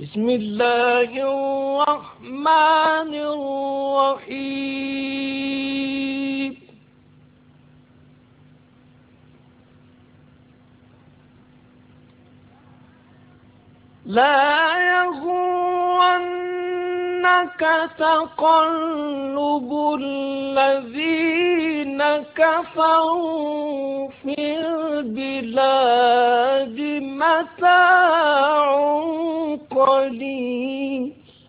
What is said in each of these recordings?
بسم الله الرحمن الرحيم لا يغرنك تقلب الذين كفروا في البلاد متاع قليل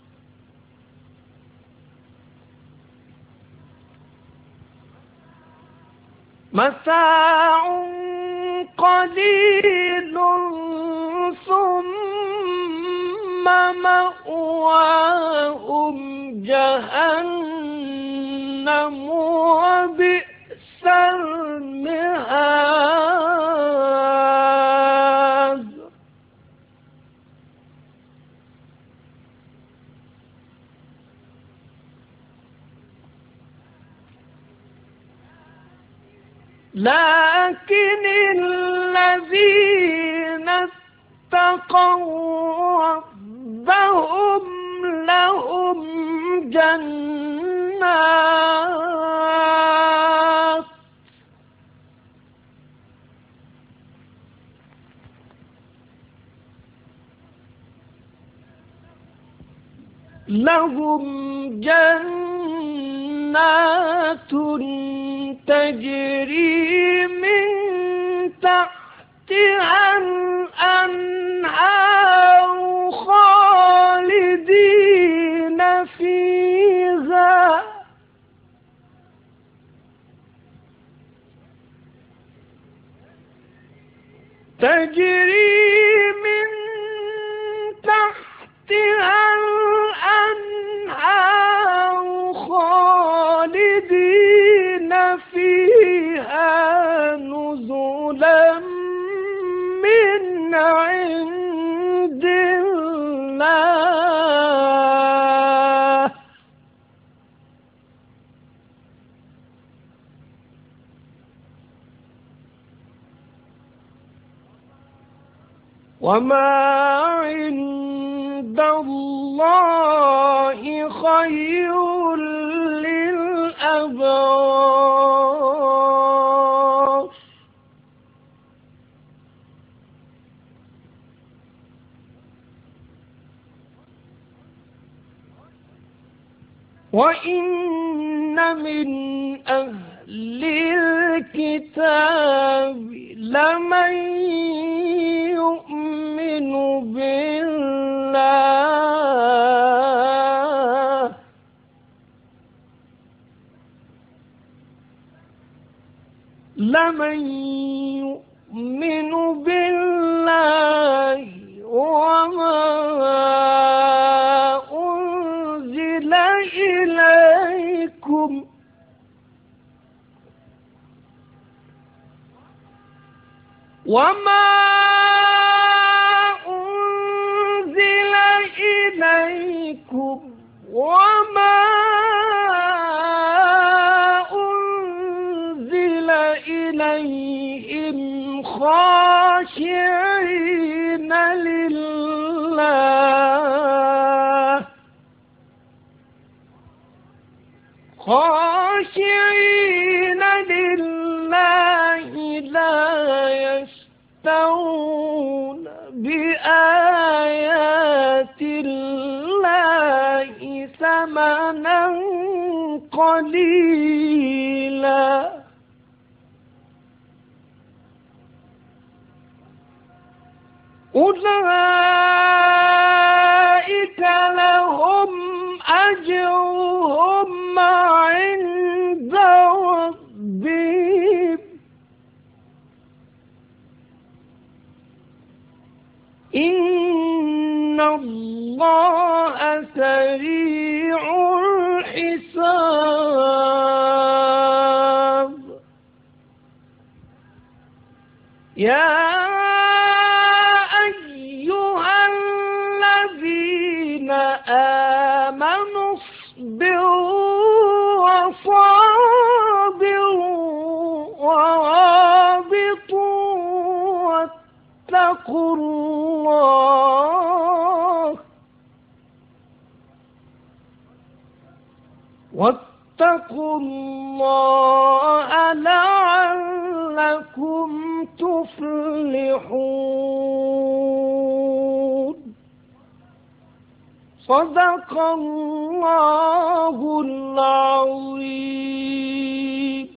ثم مأواهم جهنم وبئس المهاد لكن الذين اتقوا ربهم لهم جنات تجري من تحتها الأنهار خالدين فيها نزلا من عند الله وما عند الله خير للأبرار وإن من أهل الكتاب لمن يؤمن بالله وما أنزل إليكم وما أنزل إليهم خاشعين لله لا يشترون بآيات الله ثمنا قليلا أولئك لهم أجرهم عند ربهم إن الله سريع الحساب يا أيها الذين آمنوا اصبروا وصابروا ورابطوا واتقوا الله واتقوا الله لعلكم تفلحون. صدق الله العظيم.